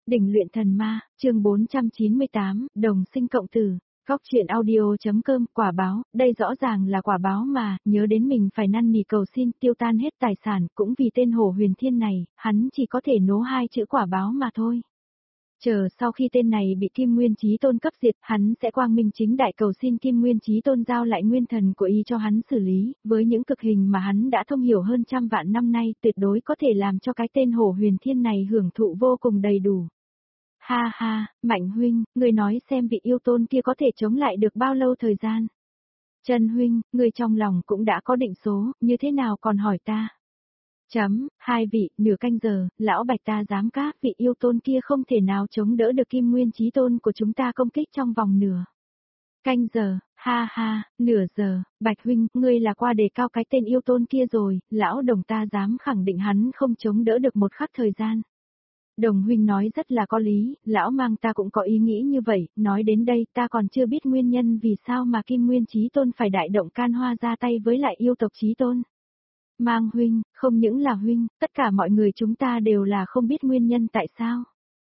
Đỉnh luyện thần ma, chương 498, đồng sinh cộng tử. Góc truyện audio.com, quả báo, đây rõ ràng là quả báo mà, nhớ đến mình phải năn nỉ cầu xin tiêu tan hết tài sản, cũng vì tên Hồ Huyền Thiên này, hắn chỉ có thể nố hai chữ quả báo mà thôi. Chờ sau khi tên này bị Kim Nguyên Chí Tôn cấp diệt, hắn sẽ quang minh chính đại cầu xin Kim Nguyên Chí Tôn giao lại nguyên thần của y cho hắn xử lý, với những cực hình mà hắn đã thông hiểu hơn trăm vạn năm nay, tuyệt đối có thể làm cho cái tên Hồ Huyền Thiên này hưởng thụ vô cùng đầy đủ. Ha ha, Mạnh huynh, người nói xem vị yêu tôn kia có thể chống lại được bao lâu thời gian. Trần huynh, người trong lòng cũng đã có định số, như thế nào còn hỏi ta? Hai vị, nửa canh giờ, lão Bạch ta dám cá, vị yêu tôn kia không thể nào chống đỡ được Kim Nguyên Chí Tôn của chúng ta công kích trong vòng nửa canh giờ, ha ha, nửa giờ, Bạch huynh, ngươi là qua đề cao cái tên yêu tôn kia rồi, lão Đồng ta dám khẳng định hắn không chống đỡ được một khắc thời gian. Đồng huynh nói rất là có lý, lão Mang ta cũng có ý nghĩ như vậy, nói đến đây ta còn chưa biết nguyên nhân vì sao mà Kim Nguyên Chí Tôn phải đại động can hoa ra tay với lại yêu tộc Chí Tôn. Mang huynh, không những là huynh, tất cả mọi người chúng ta đều là không biết nguyên nhân tại sao.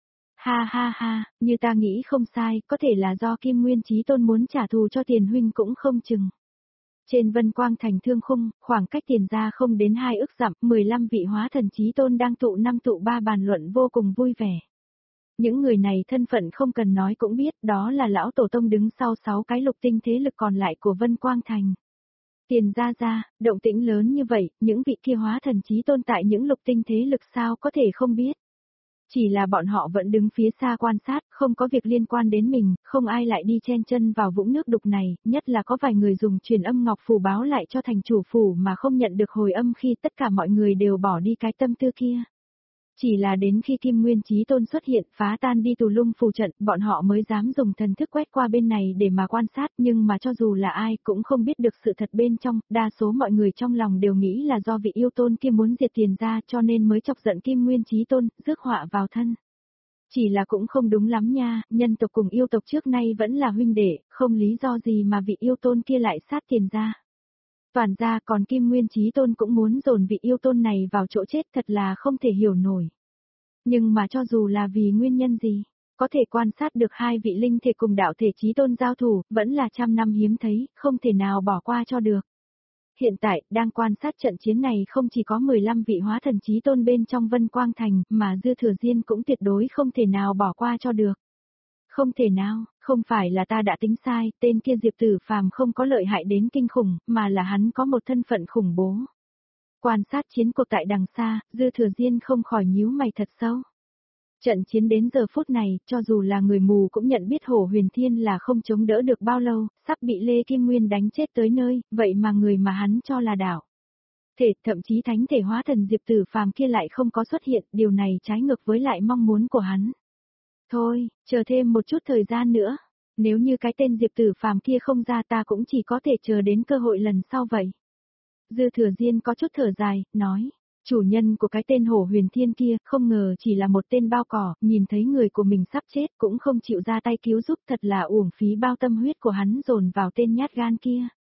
Ha ha ha, như ta nghĩ không sai, có thể là do Kim Nguyên Chí Tôn muốn trả thù cho Tiền huynh cũng không chừng. Trên Vân Quang Thành Thương Khung, khoảng cách Tiền ra không đến 2 ức dặm, 15 vị hóa thần Chí Tôn đang tụ năm tụ ba bàn luận vô cùng vui vẻ. Những người này thân phận không cần nói cũng biết, đó là lão tổ tông đứng sau 6 cái lục tinh thế lực còn lại của Vân Quang Thành. Tiền ra, động tĩnh lớn như vậy, những vị kia hóa thần Chí Tôn tại những lục tinh thế lực sao có thể không biết. Chỉ là bọn họ vẫn đứng phía xa quan sát, không có việc liên quan đến mình, không ai lại đi chen chân vào vũng nước đục này, nhất là có vài người dùng truyền âm ngọc phù báo lại cho thành chủ phủ mà không nhận được hồi âm khi tất cả mọi người đều bỏ đi cái tâm tư kia. Chỉ là đến khi Kim Nguyên Chí Tôn xuất hiện phá tan đi tù lung phù trận, bọn họ mới dám dùng thần thức quét qua bên này để mà quan sát, nhưng mà cho dù là ai cũng không biết được sự thật bên trong, đa số mọi người trong lòng đều nghĩ là do vị yêu tôn kia muốn diệt Tiền ra cho nên mới chọc giận Kim Nguyên Chí Tôn, rước họa vào thân. Chỉ là cũng không đúng lắm nha, nhân tộc cùng yêu tộc trước nay vẫn là huynh đệ, không lý do gì mà vị yêu tôn kia lại sát Tiền ra. Toàn ra còn Kim Nguyên Chí Tôn cũng muốn dồn vị yêu tôn này vào chỗ chết thật là không thể hiểu nổi. Nhưng mà cho dù là vì nguyên nhân gì, có thể quan sát được hai vị linh thể cùng đạo thể Chí Tôn giao thủ, vẫn là trăm năm hiếm thấy, không thể nào bỏ qua cho được. Hiện tại, đang quan sát trận chiến này không chỉ có 15 vị hóa thần Chí Tôn bên trong Vân Quang Thành, mà Dư Thừa Diên cũng tuyệt đối không thể nào bỏ qua cho được. Không thể nào, không phải là ta đã tính sai, tên kia Diệp Tử Phàm không có lợi hại đến kinh khủng, mà là hắn có một thân phận khủng bố. Quan sát chiến cuộc tại đằng xa, Dư Thừa Diên không khỏi nhíu mày thật sâu. Trận chiến đến giờ phút này, cho dù là người mù cũng nhận biết Hồ Huyền Thiên là không chống đỡ được bao lâu, sắp bị Lê Kim Nguyên đánh chết tới nơi, vậy mà người mà hắn cho là đạo thể, thậm chí thánh thể hóa thần Diệp Tử Phàm kia lại không có xuất hiện, điều này trái ngược với lại mong muốn của hắn. Thôi, chờ thêm một chút thời gian nữa. Nếu như cái tên Diệp Tử Phàm kia không ra ta cũng chỉ có thể chờ đến cơ hội lần sau vậy. Dư Thừa Diên có chút thở dài, nói. Chủ nhân của cái tên Hồ Huyền Thiên kia không ngờ chỉ là một tên bao cỏ, nhìn thấy người của mình sắp chết cũng không chịu ra tay cứu giúp, thật là uổng phí bao tâm huyết của hắn dồn vào tên nhát gan kia.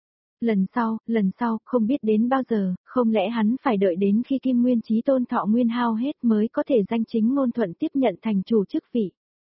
Lần sau, không biết đến bao giờ, không lẽ hắn phải đợi đến khi Kim Nguyên Chí Tôn thọ nguyên hao hết mới có thể danh chính ngôn thuận tiếp nhận thành chủ chức vị.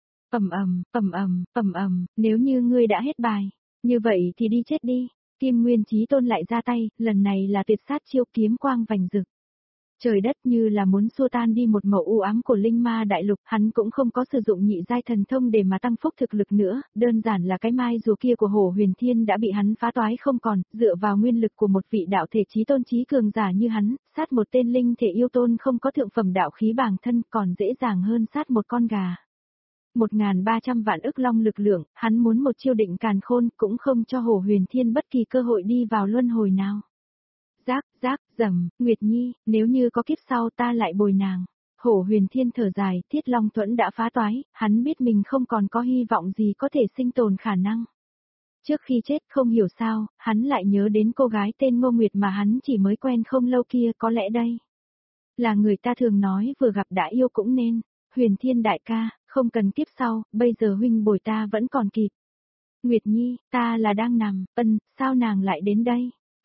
Nếu như ngươi đã hết bài, như vậy thì đi chết đi. Kim Nguyên Chí Tôn lại ra tay, lần này là tuyệt sát chiêu kiếm quang vành rực. Trời đất như là muốn xua tan đi một màu u ám của linh ma đại lục, hắn cũng không có sử dụng nhị giai thần thông để mà tăng phúc thực lực nữa, đơn giản là cái mai rùa kia của Hồ Huyền Thiên đã bị hắn phá toái không còn, dựa vào nguyên lực của một vị đạo thể chí tôn chí cường giả như hắn, sát một tên linh thể yêu tôn không có thượng phẩm đạo khí bản thân còn dễ dàng hơn sát một con gà. 1.300 vạn ức long lực lượng, hắn muốn một chiêu định càn khôn cũng không cho Hồ Huyền Thiên bất kỳ cơ hội đi vào luân hồi nào. Nguyệt Nhi, nếu như có kiếp sau ta lại bồi nàng. Hồ Huyền Thiên thở dài, Thiết Long Thuẫn đã phá toái, hắn biết mình không còn có hy vọng gì có thể sinh tồn khả năng. Trước khi chết không hiểu sao, hắn lại nhớ đến cô gái tên Ngô Nguyệt mà hắn chỉ mới quen không lâu kia, có lẽ đây là người ta thường nói vừa gặp đã yêu cũng nên. Huyền Thiên đại ca, không cần kiếp sau, bây giờ huynh bồi ta vẫn còn kịp. Nguyệt Nhi, ta là đang nằm, sao nàng lại đến đây?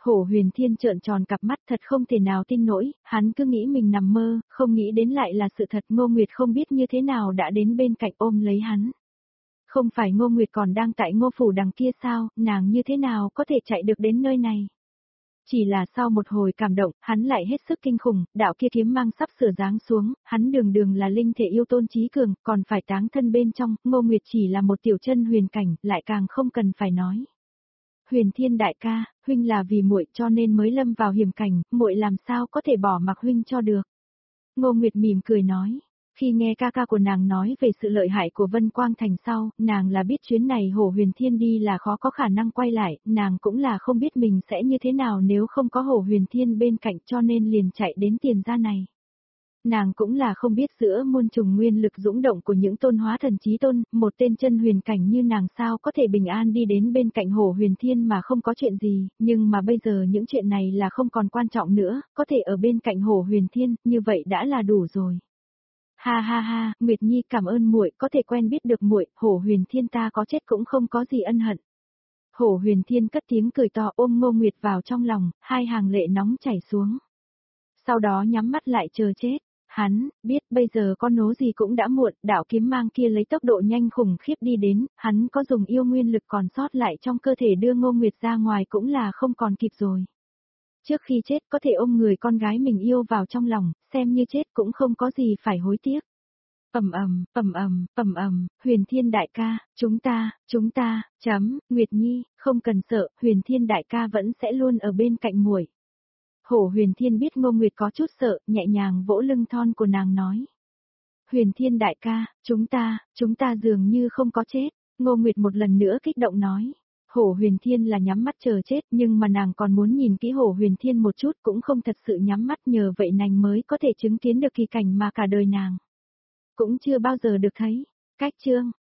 Hổ Huyền Thiên trợn tròn cặp mắt thật không thể nào tin nổi, hắn cứ nghĩ mình nằm mơ, không nghĩ đến lại là sự thật. Ngô Nguyệt không biết như thế nào đã đến bên cạnh ôm lấy hắn. Không phải Ngô Nguyệt còn đang tại Ngô phủ đằng kia sao, nàng như thế nào có thể chạy được đến nơi này. Chỉ là sau một hồi cảm động, hắn lại hết sức kinh khủng, đạo kia kiếm mang sắp sửa giáng xuống, hắn đường đường là linh thể yêu tôn trí cường, còn phải táng thân bên trong, Ngô Nguyệt chỉ là một tiểu chân huyền cảnh, lại càng không cần phải nói. Huyền Thiên đại ca, huynh là vì muội cho nên mới lâm vào hiểm cảnh, muội làm sao có thể bỏ mặc huynh cho được. Ngô Nguyệt mỉm cười nói. Khi nghe ca ca của nàng nói về sự lợi hại của Vân Quang Thành sau, nàng là biết chuyến này Hổ Huyền Thiên đi là khó có khả năng quay lại, nàng cũng là không biết mình sẽ như thế nào nếu không có Hổ Huyền Thiên bên cạnh cho nên liền chạy đến Tiền gia này. Nàng cũng là không biết giữa muôn trùng nguyên lực dũng động của những tôn hóa thần chí tôn, một tên chân huyền cảnh như nàng sao có thể bình an đi đến bên cạnh Hổ Huyền Thiên mà không có chuyện gì, nhưng mà bây giờ những chuyện này là không còn quan trọng nữa, có thể ở bên cạnh Hổ Huyền Thiên, như vậy đã là đủ rồi. Ha ha ha, Nguyệt Nhi cảm ơn muội, có thể quen biết được muội, Hổ Huyền Thiên ta có chết cũng không có gì ân hận. Hổ Huyền Thiên cất tiếng cười to ôm Ngô Nguyệt vào trong lòng, hai hàng lệ nóng chảy xuống. Sau đó nhắm mắt lại chờ chết. Hắn, biết bây giờ có nố gì cũng đã muộn, đạo kiếm mang kia lấy tốc độ nhanh khủng khiếp đi đến, hắn có dùng yêu nguyên lực còn sót lại trong cơ thể đưa Ngô Nguyệt ra ngoài cũng là không còn kịp rồi. Trước khi chết có thể ôm người con gái mình yêu vào trong lòng, xem như chết cũng không có gì phải hối tiếc. Huyền Thiên đại ca, chúng ta, Nguyệt Nhi, không cần sợ, Huyền Thiên đại ca vẫn sẽ luôn ở bên cạnh muội. Hổ Huyền Thiên biết Ngô Nguyệt có chút sợ, nhẹ nhàng vỗ lưng thon của nàng nói. Huyền Thiên đại ca, chúng ta dường như không có chết, Ngô Nguyệt một lần nữa kích động nói. Hổ Huyền Thiên là nhắm mắt chờ chết nhưng mà nàng còn muốn nhìn kỹ Hổ Huyền Thiên một chút cũng không thật sự nhắm mắt nhờ vậy nàng mới có thể chứng kiến được kỳ cảnh mà cả đời nàng cũng chưa bao giờ được thấy. Cách chương